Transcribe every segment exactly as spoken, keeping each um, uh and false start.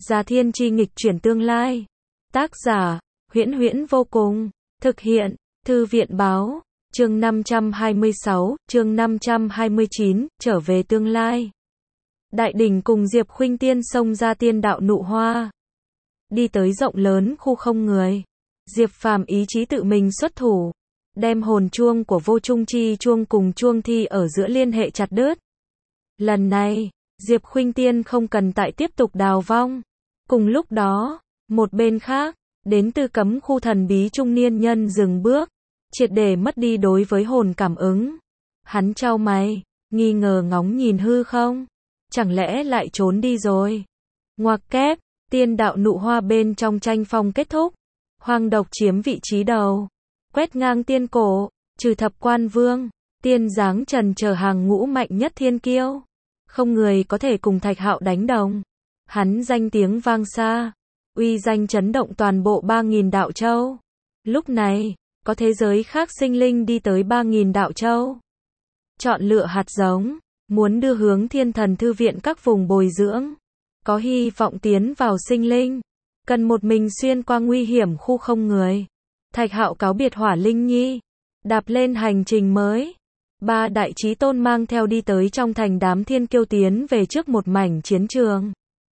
Gia Thiên Chi nghịch chuyển tương lai. Tác giả, Huyễn Huyễn vô cùng. Thực hiện, Thư viện báo. Chương năm trăm hai mươi sáu, chương năm trăm hai mươi chín, trở về tương lai. Đại đỉnh cùng Diệp Khuynh Tiên xông ra tiên đạo nụ hoa. Đi tới rộng lớn khu không người. Diệp Phàm ý chí tự mình xuất thủ, đem hồn chuông của vô trung chi chuông cùng chuông thi ở giữa liên hệ chặt đứt. Lần này, Diệp Khuynh Tiên không cần tại tiếp tục đào vong. Cùng lúc đó, một bên khác, đến từ cấm khu thần bí trung niên nhân dừng bước, triệt để mất đi đối với hồn cảm ứng. Hắn chau mày, nghi ngờ ngóng nhìn hư không, chẳng lẽ lại trốn đi rồi. Ngoặc kép, tiên đạo nụ hoa bên trong tranh phong kết thúc. Hoang độc chiếm vị trí đầu, quét ngang tiên cổ, trừ thập quan vương, tiên giáng trần chờ hàng ngũ mạnh nhất thiên kiêu. Không người có thể cùng Thạch Hạo đánh đồng. Hắn danh tiếng vang xa, uy danh chấn động toàn bộ ba nghìn đạo châu. Lúc này, có thế giới khác sinh linh đi tới ba nghìn đạo châu. Chọn lựa hạt giống, muốn đưa hướng Thiên Thần Thư viện các vùng bồi dưỡng. Có hy vọng tiến vào sinh linh, cần một mình xuyên qua nguy hiểm khu không người. Thạch Hạo cáo biệt Hỏa Linh Nhi, đạp lên hành trình mới. Ba đại chí tôn mang theo đi tới trong thành đám thiên kiêu tiến về trước một mảnh chiến trường.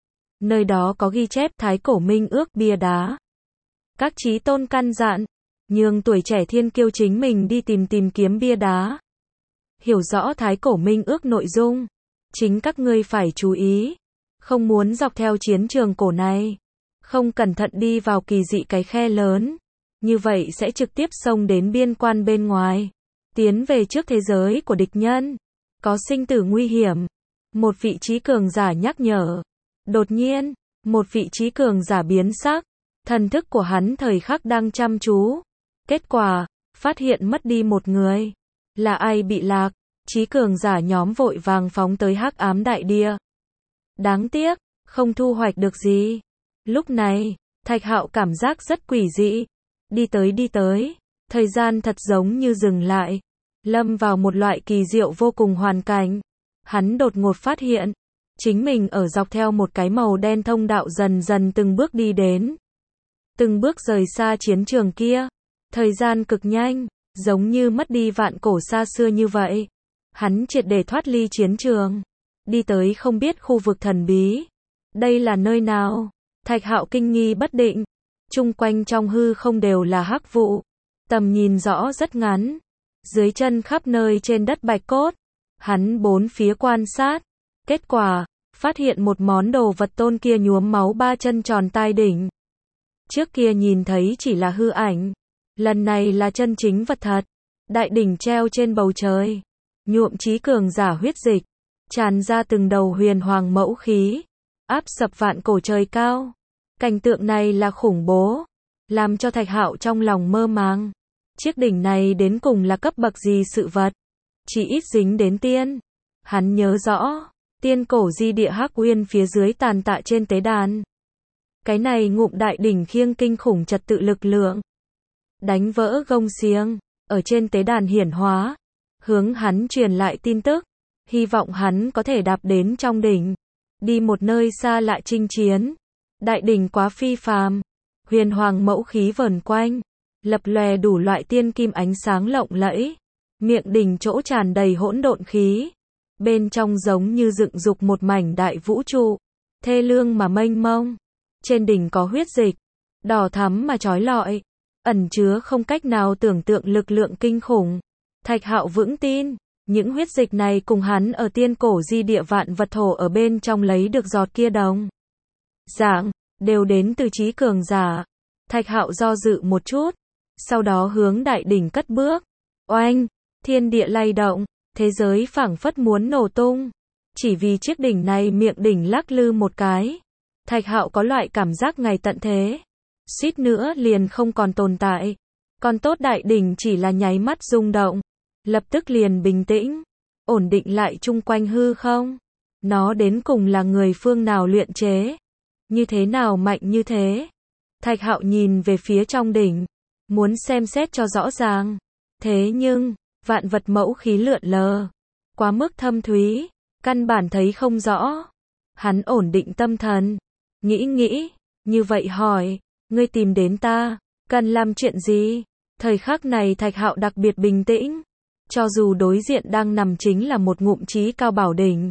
Nơi đó có ghi chép thái cổ minh ước bia đá. Các chí tôn căn dặn, nhường tuổi trẻ thiên kiêu chính mình đi tìm tìm kiếm bia đá. Hiểu rõ thái cổ minh ước nội dung, chính các ngươi phải chú ý, không muốn dọc theo chiến trường cổ này, không cẩn thận đi vào kỳ dị cái khe lớn, như vậy sẽ trực tiếp xông đến biên quan bên ngoài, tiến về trước thế giới của địch nhân, có sinh tử nguy hiểm. Một vị trí cường giả nhắc nhở. Đột nhiên, một vị trí cường giả biến sắc, thần thức của hắn thời khắc đang chăm chú. Kết quả, phát hiện mất đi một người. Là ai bị lạc? Trí cường giả nhóm vội vàng phóng tới hắc ám đại địa. Đáng tiếc, không thu hoạch được gì. Lúc này, Thạch Hạo cảm giác rất quỷ dị. Đi tới đi tới, thời gian thật giống như dừng lại, lâm vào một loại kỳ diệu vô cùng hoàn cảnh. Hắn đột ngột phát hiện, chính mình ở dọc theo một cái màu đen thông đạo dần dần từng bước đi đến. Từng bước rời xa chiến trường kia, thời gian cực nhanh, giống như mất đi vạn cổ xa xưa như vậy. Hắn triệt để thoát ly chiến trường, đi tới không biết khu vực thần bí. Đây là nơi nào? Thạch Hạo kinh nghi bất định. Chung quanh trong hư không đều là hắc vụ, tầm nhìn rõ rất ngắn. Dưới chân khắp nơi trên đất bạch cốt. Hắn bốn phía quan sát. Kết quả, phát hiện một món đồ vật tôn kia nhuốm máu ba chân tròn tai đỉnh. Trước kia nhìn thấy chỉ là hư ảnh, lần này là chân chính vật thật. Đại đỉnh treo trên bầu trời, nhuộm chí cường giả huyết dịch, tràn ra từng đầu huyền hoàng mẫu khí, áp sập vạn cổ trời cao. Cảnh tượng này là khủng bố, làm cho Thạch Hạo trong lòng mơ màng. Chiếc đỉnh này đến cùng là cấp bậc gì sự vật? Chỉ ít dính đến tiên. Hắn nhớ rõ, tiên cổ di địa hắc uyên phía dưới tàn tạ trên tế đàn. Cái này ngụm đại đỉnh khiêng kinh khủng trật tự lực lượng, đánh vỡ gông xiềng, ở trên tế đàn hiển hóa, hướng hắn truyền lại tin tức, hy vọng hắn có thể đạp đến trong đỉnh, đi một nơi xa lạ chinh chiến. Đại đỉnh quá phi phàm, huyền hoàng mẫu khí vờn quanh, lập lòe đủ loại tiên kim ánh sáng lộng lẫy, miệng đỉnh chỗ tràn đầy hỗn độn khí, bên trong giống như dựng dục một mảnh đại vũ trụ, thê lương mà mênh mông. Trên đỉnh có huyết dịch, đỏ thắm mà chói lọi, ẩn chứa không cách nào tưởng tượng lực lượng kinh khủng. Thạch Hạo vững tin, những huyết dịch này cùng hắn ở tiên cổ di địa vạn vật thổ ở bên trong lấy được giọt kia đồng dạng, đều đến từ trí cường giả. Thạch Hạo do dự một chút, sau đó hướng đại đỉnh cất bước. Oanh, thiên địa lay động, thế giới phảng phất muốn nổ tung. Chỉ vì chiếc đỉnh này miệng đỉnh lắc lư một cái, Thạch Hạo có loại cảm giác ngày tận thế, suýt nữa liền không còn tồn tại. Còn tốt đại đỉnh chỉ là nháy mắt rung động, lập tức liền bình tĩnh, ổn định lại chung quanh hư không. Nó đến cùng là người phương nào luyện chế? Như thế nào mạnh như thế? Thạch Hạo nhìn về phía trong đỉnh, muốn xem xét cho rõ ràng. Thế nhưng, vạn vật mẫu khí lượn lờ, quá mức thâm thúy, căn bản thấy không rõ. Hắn ổn định tâm thần, nghĩ nghĩ, như vậy hỏi, ngươi tìm đến ta, cần làm chuyện gì? Thời khắc này Thạch Hạo đặc biệt bình tĩnh, cho dù đối diện đang nằm chính là một ngụm chí cao bảo đỉnh.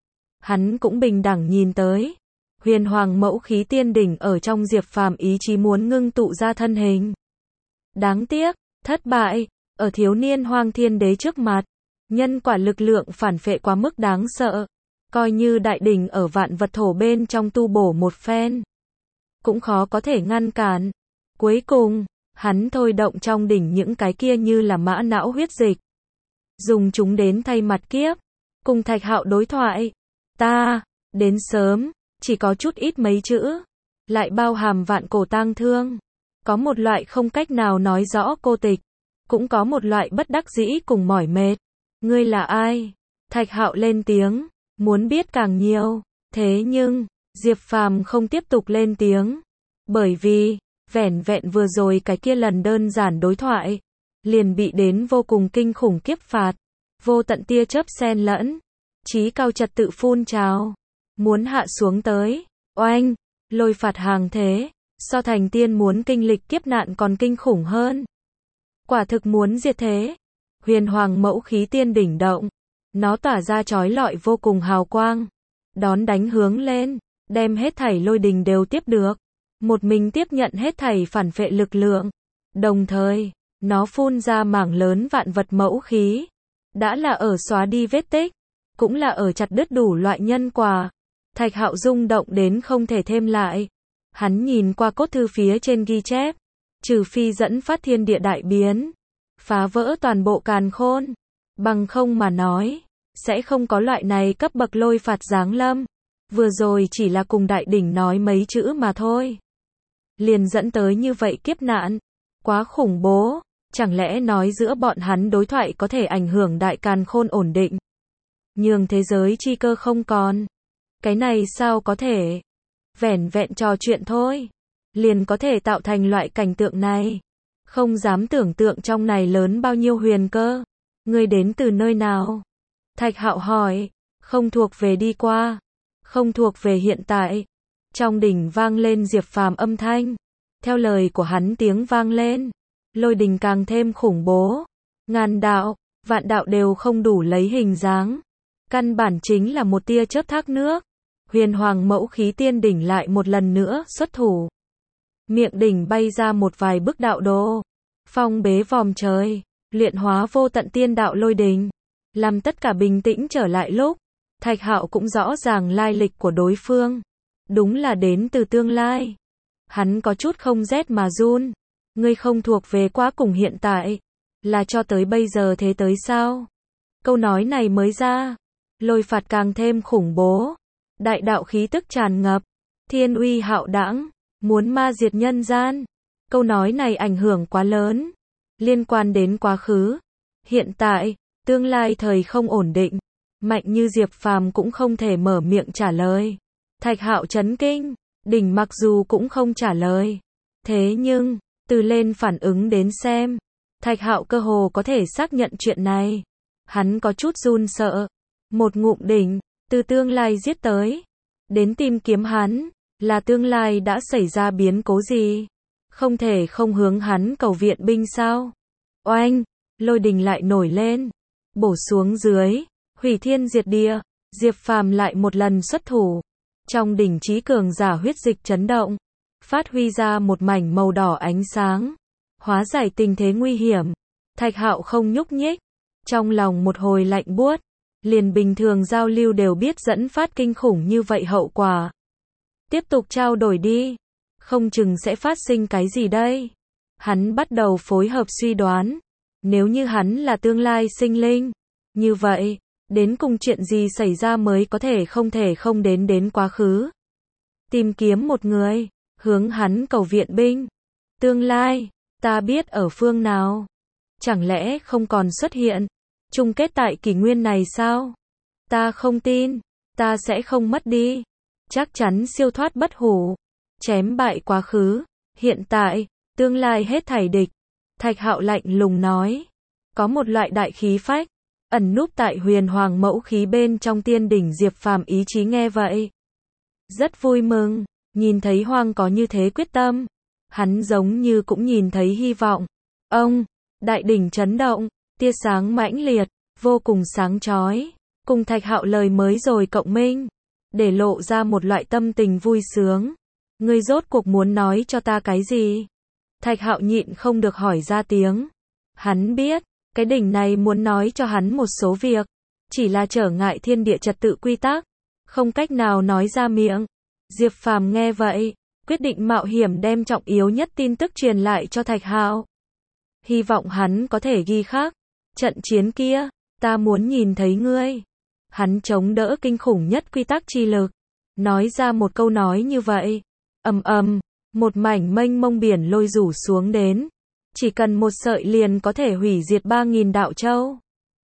Hắn cũng bình đẳng nhìn tới, huyền hoàng mẫu khí tiên đỉnh ở trong Diệp Phàm ý chí muốn ngưng tụ ra thân hình. Đáng tiếc, thất bại, ở thiếu niên hoang thiên đế trước mặt, nhân quả lực lượng phản phệ quá mức đáng sợ, coi như đại đỉnh ở vạn vật thổ bên trong tu bổ một phen, cũng khó có thể ngăn cản. Cuối cùng, hắn thôi động trong đỉnh những cái kia như là mã não huyết dịch, dùng chúng đến thay mặt kiếp, cùng Thạch Hạo đối thoại. Ta, đến sớm, chỉ có chút ít mấy chữ, lại bao hàm vạn cổ tang thương. Có một loại không cách nào nói rõ cô tịch, cũng có một loại bất đắc dĩ cùng mỏi mệt. Ngươi là ai? Thạch Hạo lên tiếng, muốn biết càng nhiều. Thế nhưng, Diệp Phàm không tiếp tục lên tiếng, bởi vì, vẻn vẹn vừa rồi cái kia lần đơn giản đối thoại, liền bị đến vô cùng kinh khủng kiếp phạt, vô tận tia chớp xen lẫn, chí cao trật tự phun trào, muốn hạ xuống tới, oanh, lôi phạt hàng thế, so thành tiên muốn kinh lịch kiếp nạn còn kinh khủng hơn. Quả thực muốn diệt thế. Huyền hoàng mẫu khí tiên đỉnh động, nó tỏa ra chói lọi vô cùng hào quang, đón đánh hướng lên, đem hết thảy lôi đình đều tiếp được, một mình tiếp nhận hết thảy phản phệ lực lượng. Đồng thời, nó phun ra mảng lớn vạn vật mẫu khí, đã là ở xóa đi vết tích, cũng là ở chặt đứt đủ loại nhân quả. Thạch Hạo rung động đến không thể thêm lại. Hắn nhìn qua cốt thư phía trên ghi chép, trừ phi dẫn phát thiên địa đại biến, phá vỡ toàn bộ càn khôn, bằng không mà nói, sẽ không có loại này cấp bậc lôi phạt giáng lâm. Vừa rồi chỉ là cùng đại đỉnh nói mấy chữ mà thôi, liền dẫn tới như vậy kiếp nạn, quá khủng bố. Chẳng lẽ nói giữa bọn hắn đối thoại có thể ảnh hưởng đại càn khôn ổn định, nhường thế giới chi cơ không còn? Cái này sao có thể? Vẻn vẹn trò chuyện thôi, liền có thể tạo thành loại cảnh tượng này. Không dám tưởng tượng trong này lớn bao nhiêu huyền cơ. Ngươi đến từ nơi nào? Thạch Hạo hỏi. Không thuộc về đi qua, không thuộc về hiện tại. Trong đỉnh vang lên Diệp Phàm âm thanh. Theo lời của hắn tiếng vang lên, lôi đình càng thêm khủng bố. Ngàn đạo, vạn đạo đều không đủ lấy hình dáng. Căn bản chính là một tia chớp thác nước. Huyền hoàng mẫu khí tiên đỉnh lại một lần nữa xuất thủ. Miệng đỉnh bay ra một vài bức đạo đồ, phong bế vòm trời, luyện hóa vô tận tiên đạo lôi đình, làm tất cả bình tĩnh trở lại lúc. Thạch Hạo cũng rõ ràng lai lịch của đối phương, đúng là đến từ tương lai. Hắn có chút không rét mà run. Ngươi không thuộc về quá cùng hiện tại, là cho tới bây giờ thế tới sao? Câu nói này mới ra, lôi phạt càng thêm khủng bố. Đại đạo khí tức tràn ngập, thiên uy hạo đãng, muốn ma diệt nhân gian. Câu nói này ảnh hưởng quá lớn, liên quan đến quá khứ, hiện tại, tương lai thời không ổn định. Mạnh như Diệp Phàm cũng không thể mở miệng trả lời. Thạch Hạo chấn kinh, đỉnh mặc dù cũng không trả lời. Thế nhưng, từ lên phản ứng đến xem, Thạch Hạo cơ hồ có thể xác nhận chuyện này. Hắn có chút run sợ. Một ngụm đỉnh, từ tương lai giết tới, đến tìm kiếm hắn, là tương lai đã xảy ra biến cố gì? Không thể không hướng hắn cầu viện binh sao? Oanh, lôi đình lại nổi lên, bổ xuống dưới, hủy thiên diệt địa. Diệp Phàm lại một lần xuất thủ. Trong đỉnh chí cường giả huyết dịch chấn động, phát huy ra một mảnh màu đỏ ánh sáng, hóa giải tình thế nguy hiểm. Thạch Hạo không nhúc nhích, trong lòng một hồi lạnh buốt. Liền bình thường giao lưu đều biết dẫn phát kinh khủng như vậy hậu quả. Tiếp tục trao đổi đi, không chừng sẽ phát sinh cái gì đây. Hắn bắt đầu phối hợp suy đoán, nếu như hắn là tương lai sinh linh, như vậy, đến cùng chuyện gì xảy ra mới có thể không thể không đến đến quá khứ. Tìm kiếm một người, hướng hắn cầu viện binh. Tương lai, ta biết ở phương nào? Chẳng lẽ không còn xuất hiện? Chung kết tại kỷ nguyên này sao? Ta không tin, ta sẽ không mất đi. Chắc chắn siêu thoát bất hủ, chém bại quá khứ, hiện tại, tương lai hết thảy địch. Thạch Hạo lạnh lùng nói. Có một loại đại khí phách, ẩn núp tại huyền hoàng mẫu khí bên trong tiên đỉnh. Diệp Phàm ý chí nghe vậy, rất vui mừng. Nhìn thấy Hoang có như thế quyết tâm, hắn giống như cũng nhìn thấy hy vọng. Ông, đại đỉnh chấn động, tia sáng mãnh liệt, vô cùng sáng chói, cùng Thạch Hạo lời mới rồi cộng minh, để lộ ra một loại tâm tình vui sướng. Ngươi rốt cuộc muốn nói cho ta cái gì? Thạch Hạo nhịn không được hỏi ra tiếng. Hắn biết, cái đỉnh này muốn nói cho hắn một số việc, chỉ là trở ngại thiên địa trật tự quy tắc, không cách nào nói ra miệng. Diệp Phàm nghe vậy, quyết định mạo hiểm đem trọng yếu nhất tin tức truyền lại cho Thạch Hạo. Hy vọng hắn có thể ghi khắc. Trận chiến kia, ta muốn nhìn thấy ngươi. Hắn chống đỡ kinh khủng nhất quy tắc chi lực, nói ra một câu nói như vậy. Ầm ầm, một mảnh mênh mông biển lôi rủ xuống đến. Chỉ cần một sợi liền có thể hủy diệt ba nghìn đạo châu.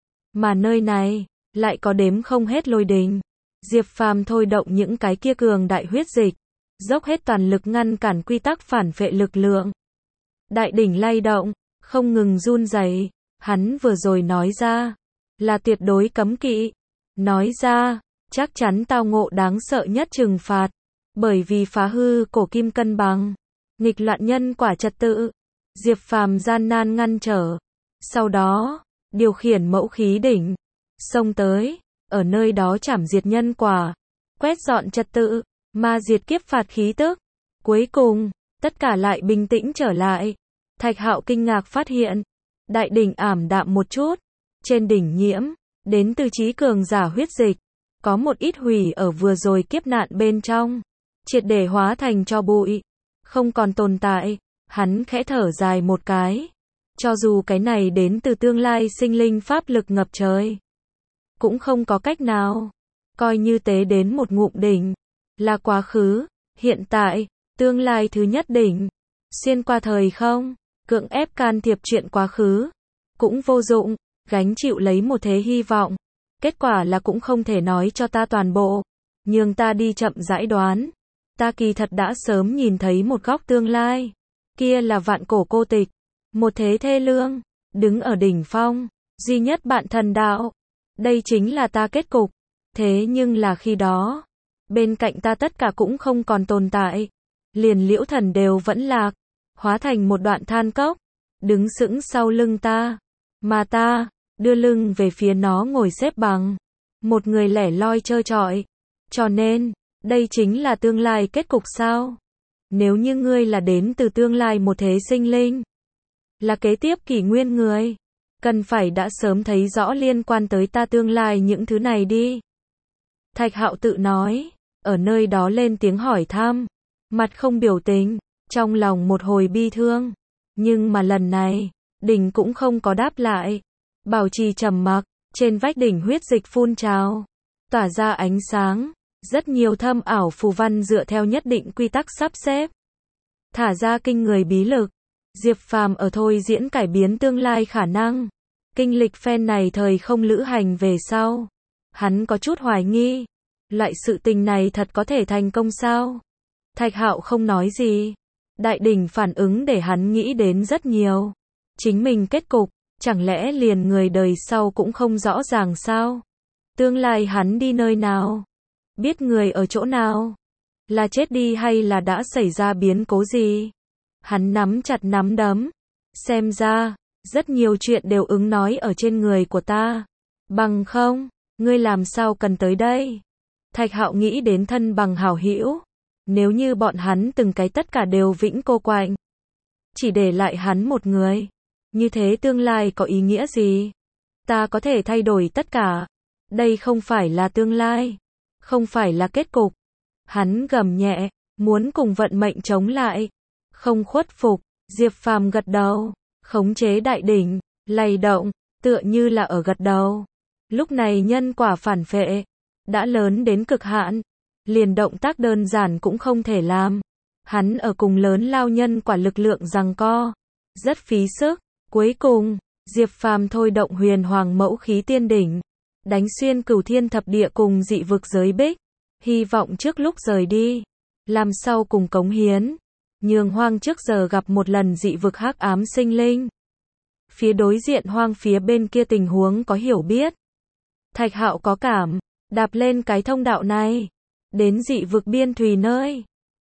Mà nơi này, lại có đếm không hết lôi đình. Diệp Phàm thôi động những cái kia cường đại huyết dịch, dốc hết toàn lực ngăn cản quy tắc phản phệ lực lượng. Đại đỉnh lay động, không ngừng run rẩy. Hắn vừa rồi nói ra, là tuyệt đối cấm kỵ. Nói ra, chắc chắn tao ngộ đáng sợ nhất trừng phạt. Bởi vì phá hư cổ kim cân bằng, nghịch loạn nhân quả trật tự. Diệp Phàm gian nan ngăn trở. Sau đó, điều khiển mẫu khí đỉnh, xông tới, ở nơi đó chảm diệt nhân quả, quét dọn trật tự, ma diệt kiếp phạt khí tức. Cuối cùng, tất cả lại bình tĩnh trở lại. Thạch Hạo kinh ngạc phát hiện, đại đỉnh ảm đạm một chút, trên đỉnh nhiễm đến từ trí cường giả huyết dịch, có một ít hủy ở vừa rồi kiếp nạn bên trong, triệt để hóa thành tro bụi, không còn tồn tại. Hắn khẽ thở dài một cái, cho dù cái này đến từ tương lai sinh linh pháp lực ngập trời, cũng không có cách nào, coi như tế đến một ngụm đỉnh, là quá khứ, hiện tại, tương lai thứ nhất đỉnh, xuyên qua thời không, cưỡng ép can thiệp chuyện quá khứ, cũng vô dụng, gánh chịu lấy một thế hy vọng, kết quả là cũng không thể nói cho ta toàn bộ, nhường ta đi chậm rãi đoán, ta kỳ thật đã sớm nhìn thấy một góc tương lai, kia là vạn cổ cô tịch, một thế thê lương, đứng ở đỉnh phong, duy nhất bạn thần đạo, đây chính là ta kết cục, thế nhưng là khi đó, bên cạnh ta tất cả cũng không còn tồn tại, liền liễu thần đều vẫn lạc, hóa thành một đoạn than cốc, đứng sững sau lưng ta, mà ta, đưa lưng về phía nó ngồi xếp bằng, một người lẻ loi trơ trọi, cho nên, đây chính là tương lai kết cục sao? Nếu như ngươi là đến từ tương lai một thế sinh linh, là kế tiếp kỷ nguyên người, cần phải đã sớm thấy rõ liên quan tới ta tương lai những thứ này đi. Thạch Hạo tự nói, ở nơi đó lên tiếng hỏi thăm, mặt không biểu tình, trong lòng một hồi bi thương, nhưng mà lần này, đỉnh cũng không có đáp lại, bảo trì trầm mặc, trên vách đỉnh huyết dịch phun trào, tỏa ra ánh sáng, rất nhiều thâm ảo phù văn dựa theo nhất định quy tắc sắp xếp, thả ra kinh người bí lực. Diệp Phàm ở thôi diễn cải biến tương lai khả năng, kinh lịch phen này thời không lữ hành về sau, hắn có chút hoài nghi, loại sự tình này thật có thể thành công sao? Thạch Hạo không nói gì, đại đỉnh phản ứng để hắn nghĩ đến rất nhiều, chính mình kết cục, chẳng lẽ liền người đời sau cũng không rõ ràng sao? Tương lai hắn đi nơi nào? Biết người ở chỗ nào? Là chết đi hay là đã xảy ra biến cố gì? Hắn nắm chặt nắm đấm. Xem ra, rất nhiều chuyện đều ứng nói ở trên người của ta. Bằng không, ngươi làm sao cần tới đây? Thạch Hạo nghĩ đến thân bằng hảo hữu. Nếu như bọn hắn từng cái tất cả đều vĩnh cô quạnh, chỉ để lại hắn một người, như thế tương lai có ý nghĩa gì? Ta có thể thay đổi tất cả. Đây không phải là tương lai, không phải là kết cục. Hắn gầm nhẹ, muốn cùng vận mệnh chống lại, không khuất phục. Diệp Phàm gật đầu, khống chế đại đỉnh, lay động, tựa như là ở gật đầu. Lúc này nhân quả phản phệ đã lớn đến cực hạn, liền động tác đơn giản cũng không thể làm. Hắn ở cùng lớn lao nhân quả lực lượng giằng co, rất phí sức. Cuối cùng, Diệp Phàm thôi động huyền hoàng mẫu khí tiên đỉnh, đánh xuyên cửu thiên thập địa cùng dị vực giới bích, hy vọng trước lúc rời đi, làm sau cùng cống hiến, nhường Hoang trước giờ gặp một lần dị vực hắc ám sinh linh. Phía đối diện Hoang phía bên kia tình huống có hiểu biết. Thạch Hạo có cảm, đạp lên cái thông đạo này, đến dị vực biên thùy nơi,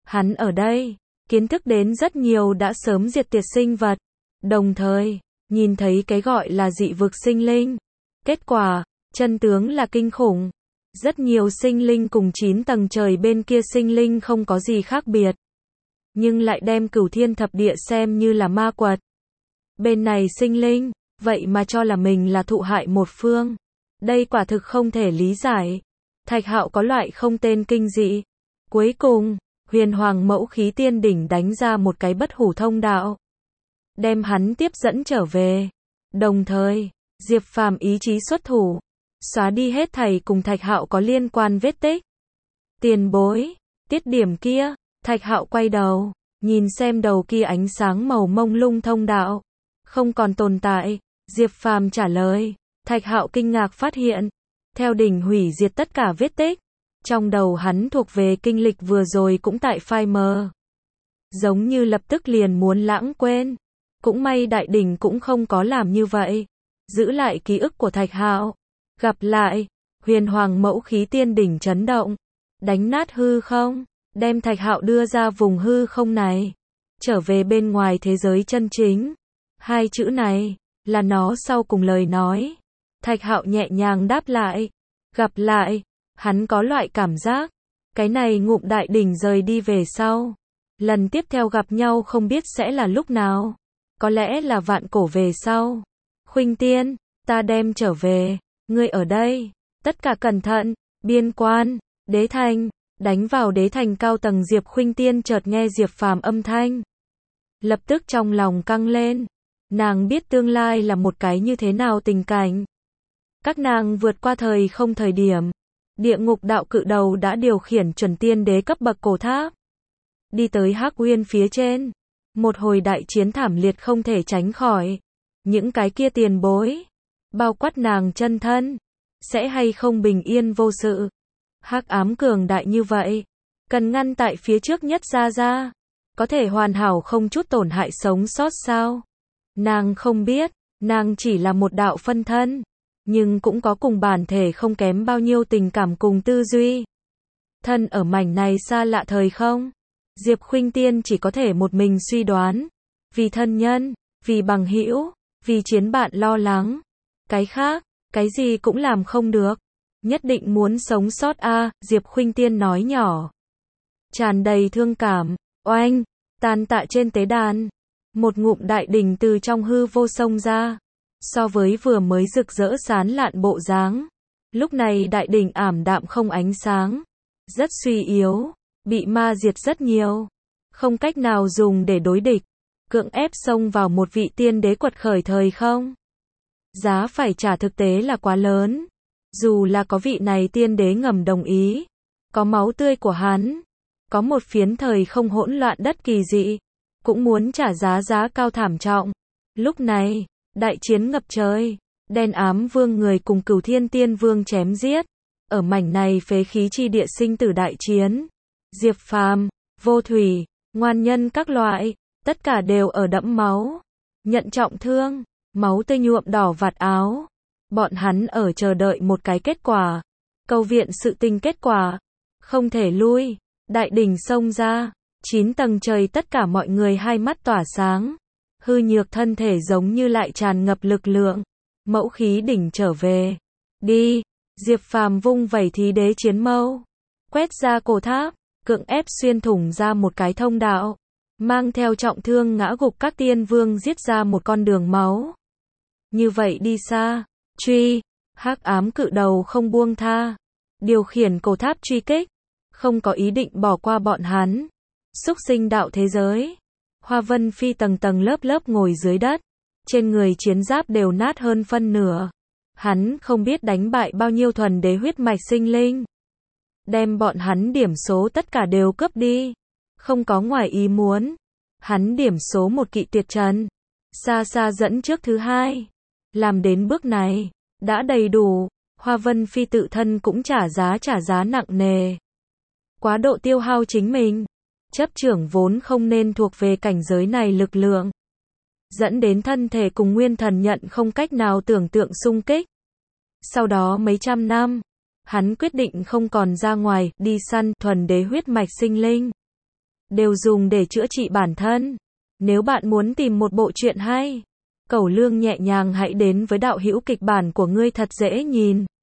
Hắn ở đây, kiến thức đến rất nhiều đã sớm diệt tuyệt sinh vật, đồng thời, nhìn thấy cái gọi là dị vực sinh linh. Kết quả, chân tướng là kinh khủng. Rất nhiều sinh linh cùng chín tầng trời bên kia sinh linh không có gì khác biệt. Nhưng lại đem cửu thiên thập địa xem như là ma quật. Bên này sinh linh, vậy mà cho là mình là thụ hại một phương. Đây quả thực không thể lý giải. Thạch Hạo có loại không tên kinh dị. Cuối cùng, huyền hoàng mẫu khí tiên đỉnh đánh ra một cái bất hủ thông đạo. Đem hắn tiếp dẫn trở về. Đồng thời, Diệp Phàm ý chí xuất thủ. Xóa đi hết thảy cùng Thạch Hạo có liên quan vết tích. Tiền bối, tiết điểm kia, Thạch Hạo quay đầu, nhìn xem đầu kia ánh sáng màu mông lung thông đạo. Không còn tồn tại, Diệp Phàm trả lời. Thạch Hạo kinh ngạc phát hiện, theo đỉnh hủy diệt tất cả vết tích. Trong đầu hắn thuộc về kinh lịch vừa rồi cũng tại phai mờ. Giống như lập tức liền muốn lãng quên. Cũng may đại đỉnh cũng không có làm như vậy. Giữ lại ký ức của Thạch Hạo. Gặp lại, huyền hoàng mẫu khí tiên đỉnh chấn động. Đánh nát hư không, đem Thạch Hạo đưa ra vùng hư không này. Trở về bên ngoài thế giới chân chính. Hai chữ này, là nó sau cùng lời nói. Thạch Hạo nhẹ nhàng đáp lại. Gặp lại, hắn có loại cảm giác. Cái này ngụm đại đỉnh rời đi về sau. Lần tiếp theo gặp nhau không biết sẽ là lúc nào. Có lẽ là vạn cổ về sau. Khuynh Tiên, ta đem trở về. Ngươi ở đây. Tất cả cẩn thận. Biên quan, đế thành. Đánh vào đế thành cao tầng Diệp Khuynh Tiên chợt nghe Diệp Phàm âm thanh. Lập tức trong lòng căng lên. Nàng biết tương lai là một cái như thế nào tình cảnh. Các nàng vượt qua thời không thời điểm. Địa ngục đạo cự đầu đã điều khiển chuẩn tiên đế cấp bậc cổ tháp. Đi tới Hắc Uyên phía trên. Một hồi đại chiến thảm liệt không thể tránh khỏi. Những cái kia tiền bối. Bao quát nàng chân thân. Sẽ hay không bình yên vô sự. Hắc ám cường đại như vậy. Cần ngăn tại phía trước nhất ra ra. Có thể hoàn hảo không chút tổn hại sống sót sao? Nàng không biết. Nàng chỉ là một đạo phân thân. Nhưng cũng có cùng bản thể không kém bao nhiêu tình cảm cùng tư duy. Thân ở mảnh này xa lạ thời không. Diệp Khuynh Tiên chỉ có thể một mình suy đoán. Vì thân nhân, vì bằng hữu, vì chiến bạn lo lắng. Cái khác, cái gì cũng làm không được. Nhất định muốn sống sót a, à, Diệp Khuynh Tiên nói nhỏ. Tràn đầy thương cảm, oanh, tàn tạ trên tế đàn. Một ngụm đại đỉnh từ trong hư vô xông ra. So với vừa mới rực rỡ sán lạn bộ dáng, lúc này đại đỉnh ảm đạm không ánh sáng, rất suy yếu, bị ma diệt rất nhiều, không cách nào dùng để đối địch, cưỡng ép xông vào một vị tiên đế quật khởi thời không. Giá phải trả thực tế là quá lớn, dù là có vị này tiên đế ngầm đồng ý, có máu tươi của hắn, có một phiến thời không hỗn loạn đất kỳ dị, cũng muốn trả giá giá cao thảm trọng. Lúc này, đại chiến ngập trời, đen ám vương người cùng cửu thiên tiên vương chém giết. Ở mảnh này phế khí chi địa sinh tử đại chiến. Diệp Phàm, Vô Thủy, Ngoan Nhân các loại, tất cả đều ở đẫm máu. Nhận trọng thương, máu tươi nhuộm đỏ vạt áo. Bọn hắn ở chờ đợi một cái kết quả. Cầu viện sự tình kết quả. Không thể lui, đại đỉnh xông ra. Chín tầng trời tất cả mọi người hai mắt tỏa sáng. Hư nhược thân thể giống như lại tràn ngập lực lượng. Mẫu khí đỉnh trở về. Đi, Diệp Phàm vung vẩy thí đế chiến mâu. Quét ra cổ tháp, cưỡng ép xuyên thủng ra một cái thông đạo. Mang theo trọng thương ngã gục các tiên vương giết ra một con đường máu. Như vậy đi xa, truy, hắc ám cự đầu không buông tha. Điều khiển cổ tháp truy kích, không có ý định bỏ qua bọn hắn. Súc sinh đạo thế giới. Hoa Vân Phi tầng tầng lớp lớp ngồi dưới đất. Trên người chiến giáp đều nát hơn phân nửa. Hắn không biết đánh bại bao nhiêu thuần đế huyết mạch sinh linh. Đem bọn hắn điểm số tất cả đều cướp đi. Không có ngoài ý muốn. Hắn điểm số một kỵ tuyệt trần. Xa xa dẫn trước thứ hai. Làm đến bước này, đã đầy đủ. Hoa Vân Phi tự thân cũng trả giá trả giá nặng nề. Quá độ tiêu hao chính mình. Chấp trưởng vốn không nên thuộc về cảnh giới này lực lượng. Dẫn đến thân thể cùng nguyên thần nhận không cách nào tưởng tượng xung kích. Sau đó mấy trăm năm, hắn quyết định không còn ra ngoài, đi săn thuần đế huyết mạch sinh linh. đều dùng để chữa trị bản thân. Nếu bạn muốn tìm một bộ truyện hay, cẩu lương nhẹ nhàng hãy đến với đạo hữu kịch bản của ngươi thật dễ nhìn.